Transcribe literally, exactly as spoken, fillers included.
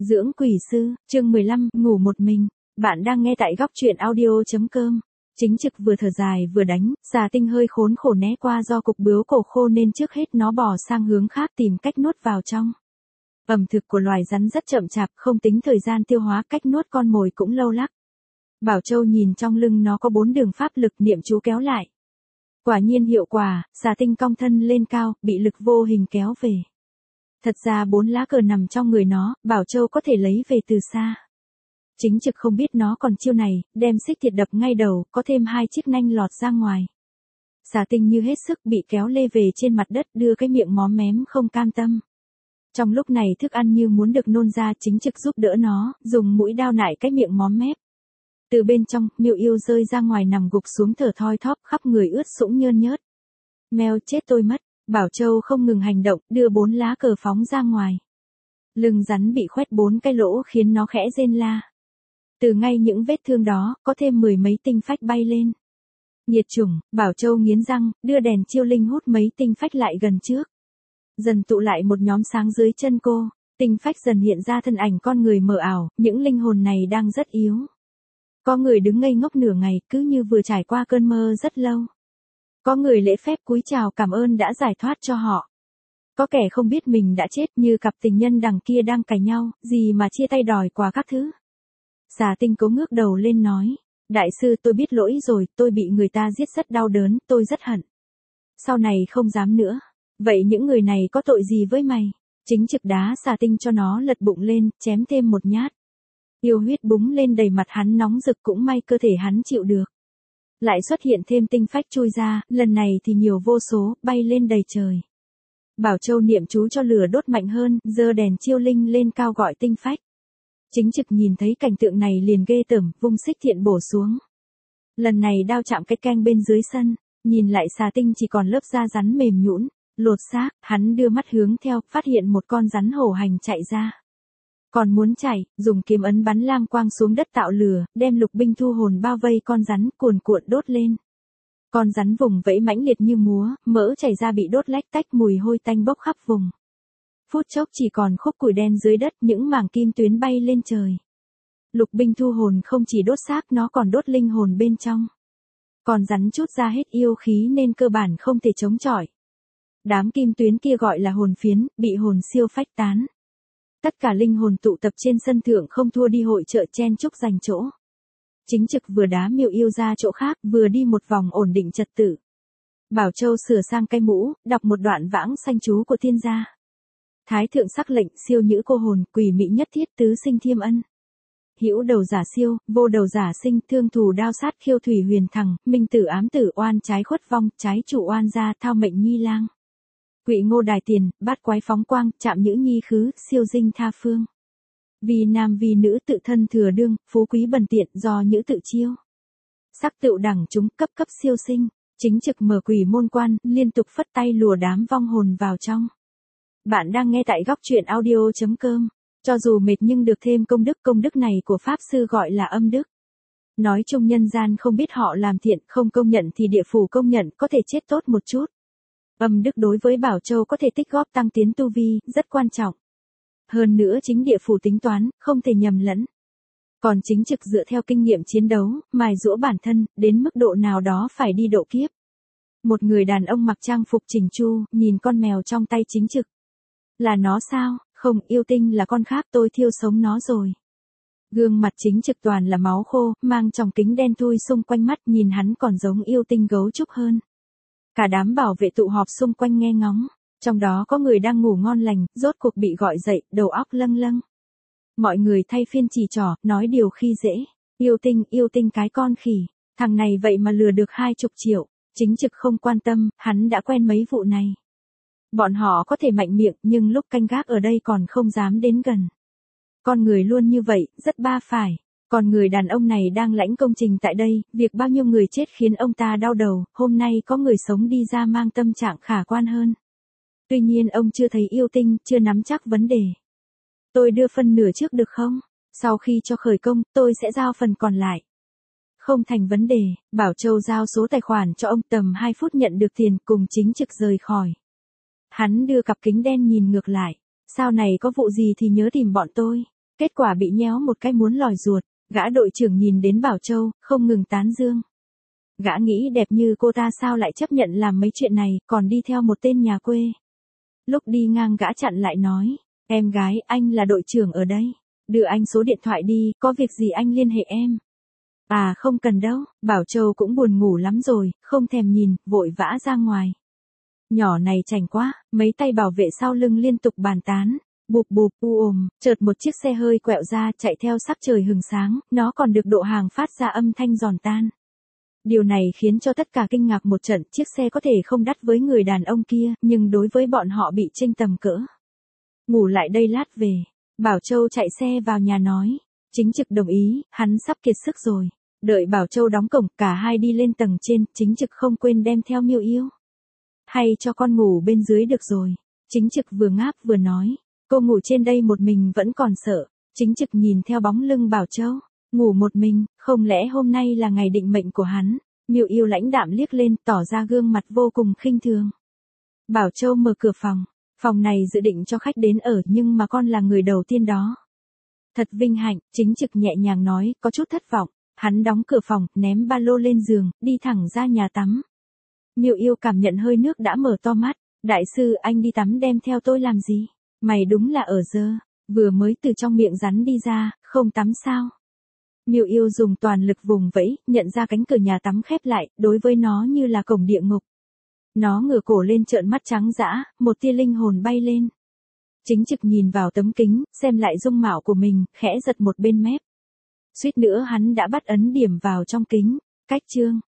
Dưỡng quỷ sư, chương mười lăm, ngủ một mình. Bạn đang nghe tại góc truyện audio.com. Chính trực vừa thở dài vừa đánh, Xà Tinh hơi khốn khổ né qua do cục bướu cổ khô nên trước hết nó bò sang hướng khác tìm cách nuốt vào trong. Ẩm thực của loài rắn rất chậm chạp, không tính thời gian tiêu hóa, cách nuốt con mồi cũng lâu lắc. Bảo Châu nhìn trong lưng nó có bốn đường pháp lực, niệm chú kéo lại. Quả nhiên hiệu quả, Xà Tinh cong thân lên cao, bị lực vô hình kéo về. Thật ra bốn lá cờ nằm trong người nó, Bảo Châu có thể lấy về từ xa. Chính trực không biết nó còn chiêu này, đem xích thiệt đập ngay đầu, có thêm hai chiếc nanh lọt ra ngoài. Xà Tinh như hết sức bị kéo lê về trên mặt đất, đưa cái miệng móm mém không cam tâm. Trong lúc này thức ăn như muốn được nôn ra, chính trực giúp đỡ nó, dùng mũi đao nại cái miệng móm mép. Từ bên trong, Miêu Yêu rơi ra ngoài nằm gục xuống thở thoi thóp, khắp người ướt sũng nhơn nhớt. Mèo chết tôi mất. Bảo Châu không ngừng hành động, đưa bốn lá cờ phóng ra ngoài. Lưng rắn bị khoét bốn cái lỗ khiến nó khẽ rên la. Từ ngay những vết thương đó, có thêm mười mấy tinh phách bay lên. Nhiệt chủng, Bảo Châu nghiến răng, đưa đèn chiêu linh hút mấy tinh phách lại gần trước. Dần tụ lại một nhóm sáng dưới chân cô, tinh phách dần hiện ra thân ảnh con người mờ ảo, những linh hồn này đang rất yếu. Có người đứng ngây ngốc nửa ngày, cứ như vừa trải qua cơn mơ rất lâu. Có người lễ phép cúi chào cảm ơn đã giải thoát cho họ. Có kẻ không biết mình đã chết, như cặp tình nhân đằng kia đang cãi nhau, gì mà chia tay đòi quà các thứ. Xà Tinh cố ngước đầu lên nói, đại sư tôi biết lỗi rồi, tôi bị người ta giết rất đau đớn, tôi rất hận. Sau này không dám nữa. Vậy những người này có tội gì với mày? Chính trực đá Xà Tinh cho nó lật bụng lên, chém thêm một nhát. Yêu huyết búng lên đầy mặt hắn nóng rực, cũng may cơ thể hắn chịu được. Lại xuất hiện thêm tinh phách chui ra, lần này thì nhiều vô số, bay lên đầy trời. Bảo Châu niệm chú cho lửa đốt mạnh hơn, giơ đèn chiêu linh lên cao gọi tinh phách. Chính trực nhìn thấy cảnh tượng này liền ghê tởm, vung xích thiện bổ xuống. Lần này đao chạm cái keng bên dưới sân, nhìn lại Xà Tinh chỉ còn lớp da rắn mềm nhũn, lột xác, hắn đưa mắt hướng theo, phát hiện một con rắn hổ hành chạy ra. Còn muốn chạy, dùng kiếm ấn bắn lang quang xuống đất tạo lửa, đem lục binh thu hồn bao vây con rắn, cuồn cuộn đốt lên. Con rắn vùng vẫy mãnh liệt như múa, mỡ chảy ra bị đốt lách tách, mùi hôi tanh bốc khắp vùng. Phút chốc chỉ còn khúc củi đen dưới đất, những mảng kim tuyến bay lên trời. Lục binh thu hồn không chỉ đốt xác, nó còn đốt linh hồn bên trong. Con rắn trút ra hết yêu khí nên cơ bản không thể chống chọi. Đám kim tuyến kia gọi là hồn phiến, bị hồn siêu phách tán. Tất cả linh hồn tụ tập trên sân thượng, không thua đi hội chợ chen chúc giành chỗ. Chính trực vừa đá Miêu Yêu ra chỗ khác, vừa đi một vòng ổn định trật tự. Bảo Châu sửa sang cái mũ, đọc một đoạn vãng sanh chú của thiên gia. Thái thượng sắc lệnh, siêu nhữ cô hồn, quỷ mị nhất thiết, tứ sinh thiêm ân. Hữu đầu giả siêu, vô đầu giả sinh, thương thù đao sát, khiêu thủy huyền thằng, minh tử ám tử, oan trái khuất vong, trái chủ oan gia, thao mệnh nhi lang. Quỷ ngô đài tiền, bát quái phóng quang, chạm nhữ nhi khứ, siêu dinh tha phương. Vì nam vì nữ tự thân thừa đương, phú quý bần tiện, do nhữ tự chiêu. Sắc tựu đẳng chúng, cấp cấp siêu sinh. Chính trực mở quỷ môn quan, liên tục phất tay lùa đám vong hồn vào trong. Bạn đang nghe tại góc truyện audio.com. Cho dù mệt nhưng được thêm công đức, công đức này của Pháp Sư gọi là âm đức. Nói chung nhân gian không biết họ làm thiện, không công nhận thì địa phủ công nhận, có thể chết tốt một chút. Âm đức đối với Bảo Châu có thể tích góp tăng tiến tu vi, rất quan trọng. Hơn nữa chính địa phủ tính toán, không thể nhầm lẫn. Còn chính trực dựa theo kinh nghiệm chiến đấu, mài giũa bản thân, đến mức độ nào đó phải đi độ kiếp. Một người đàn ông mặc trang phục chỉnh chu, nhìn con mèo trong tay chính trực. Là nó sao? Không, yêu tinh là con khác, tôi thiêu sống nó rồi. Gương mặt chính trực toàn là máu khô, mang tròng kính đen thui xung quanh mắt, nhìn hắn còn giống yêu tinh gấu trúc hơn. Cả đám bảo vệ tụ họp xung quanh nghe ngóng, trong đó có người đang ngủ ngon lành, rốt cuộc bị gọi dậy, đầu óc lâng lâng. Mọi người thay phiên chỉ trỏ, nói điều khi dễ. Yêu tinh, yêu tinh cái con khỉ, thằng này vậy mà lừa được hai chục triệu. Chính trực không quan tâm, hắn đã quen mấy vụ này. Bọn họ có thể mạnh miệng, nhưng lúc canh gác ở đây còn không dám đến gần. Con người luôn như vậy, rất ba phải. Còn người đàn ông này đang lãnh công trình tại đây, việc bao nhiêu người chết khiến ông ta đau đầu, hôm nay có người sống đi ra mang tâm trạng khả quan hơn. Tuy nhiên ông chưa thấy yêu tinh, chưa nắm chắc vấn đề. Tôi đưa phân nửa trước được không? Sau khi cho khởi công, tôi sẽ giao phần còn lại. Không thành vấn đề, Bảo Châu giao số tài khoản cho ông, tầm hai phút nhận được tiền, cùng chính trực rời khỏi. Hắn đưa cặp kính đen nhìn ngược lại. Sau này có vụ gì thì nhớ tìm bọn tôi. Kết quả bị nhéo một cái muốn lòi ruột, gã đội trưởng nhìn đến Bảo Châu, không ngừng tán dương. Gã nghĩ đẹp như cô ta sao lại chấp nhận làm mấy chuyện này, còn đi theo một tên nhà quê. Lúc đi ngang gã chặn lại nói, em gái, anh là đội trưởng ở đây. Đưa anh số điện thoại đi, có việc gì anh liên hệ em. À không cần đâu, Bảo Châu cũng buồn ngủ lắm rồi, không thèm nhìn, vội vã ra ngoài. Nhỏ này chảnh quá, mấy tay bảo vệ sau lưng liên tục bàn tán. Bụp bụp u ồm, chợt một chiếc xe hơi quẹo ra chạy theo sắc trời hừng sáng, nó còn được độ hàng phát ra âm thanh giòn tan. Điều này khiến cho tất cả kinh ngạc một trận, chiếc xe có thể không đắt với người đàn ông kia, nhưng đối với bọn họ bị chênh tầm cỡ. Ngủ lại đây lát về. Bảo Châu chạy xe vào nhà nói. Chính trực đồng ý, hắn sắp kiệt sức rồi. Đợi Bảo Châu đóng cổng, cả hai đi lên tầng trên, chính trực không quên đem theo Miêu Yêu. Hay cho con ngủ bên dưới được rồi. Chính trực vừa ngáp vừa nói. Cô ngủ trên đây một mình vẫn còn sợ. Chính trực nhìn theo bóng lưng Bảo Châu. Ngủ một mình, không lẽ hôm nay là ngày định mệnh của hắn. Miêu Yêu lãnh đạm liếc lên, tỏ ra gương mặt vô cùng khinh thường. Bảo Châu mở cửa phòng. Phòng này dự định cho khách đến ở nhưng mà con là người đầu tiên đó. Thật vinh hạnh, chính trực nhẹ nhàng nói, có chút thất vọng. Hắn đóng cửa phòng, ném ba lô lên giường, đi thẳng ra nhà tắm. Miêu Yêu cảm nhận hơi nước đã mở to mắt. Đại sư, anh đi tắm đem theo tôi làm gì? Mày đúng là ở dơ, vừa mới từ trong miệng rắn đi ra, không tắm sao? Miêu Yêu dùng toàn lực vùng vẫy, nhận ra cánh cửa nhà tắm khép lại, đối với nó như là cổng địa ngục. Nó ngửa cổ lên trợn mắt trắng dã, một tia linh hồn bay lên. Chính trực nhìn vào tấm kính, xem lại dung mạo của mình, khẽ giật một bên mép. Suýt nữa hắn đã bắt ấn điểm vào trong kính. Cách chương